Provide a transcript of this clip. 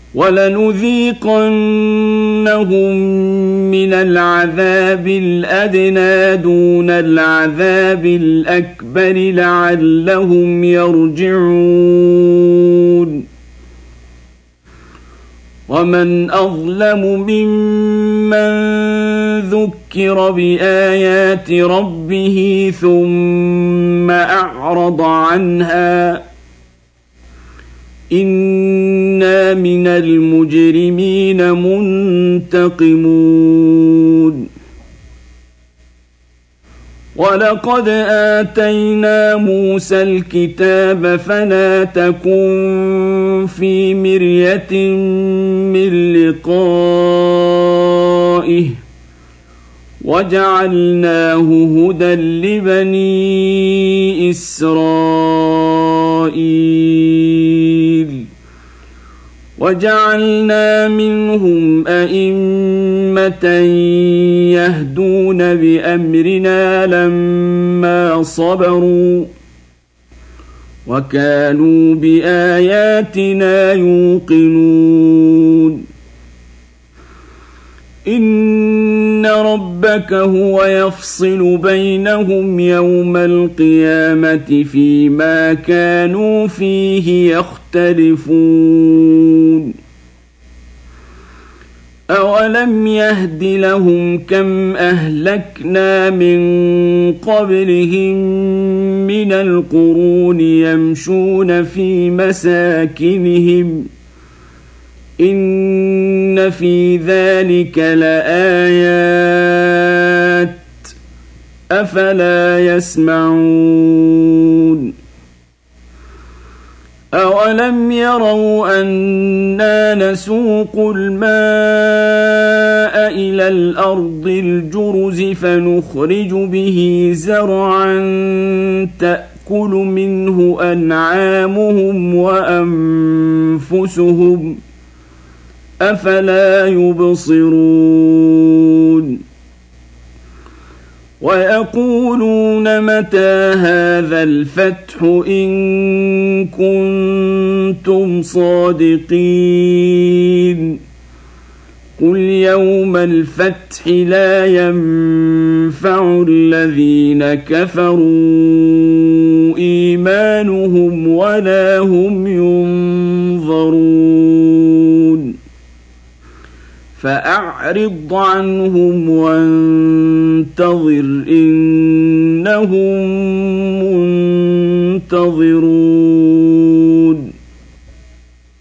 ولنذيقنهم من العذاب الأدنى دون العذاب الأكبر لعلهم يرجعون ومن أظلم ممن ذكر بآيات ربه ثم أعرض عنها إنا من المجرمين منتقمون ولقد آتينا موسى الكتاب فلا تكن في مرية من لقائه وجعلناه هدى لبني إسرائيل وجعلنا منهم أئمة يهدون بأمرنا لما صبروا وكانوا بآياتنا يوقنون إن ربك هو يفصل بينهم يوم القيامة فيما كانوا فيه يختلفون أولم يهد لهم كم أهلكنا من قبلهم من القرون يمشون في مساكنهم إن في ذلك لآيات أفلا يسمعون أولم يروا أنا نسوق الماء إلى الأرض الجرز فنخرج به زرعا تأكل منه أنعامهم وأنفسهم أفلا يبصرون ويقولون متى هذا الفتح إن كنتم صادقين قل يوم الفتح لا ينفع الذين كفروا إيمانهم ولا هم ينظرون فأعرض عنهم وانتظر إنهم منتظرون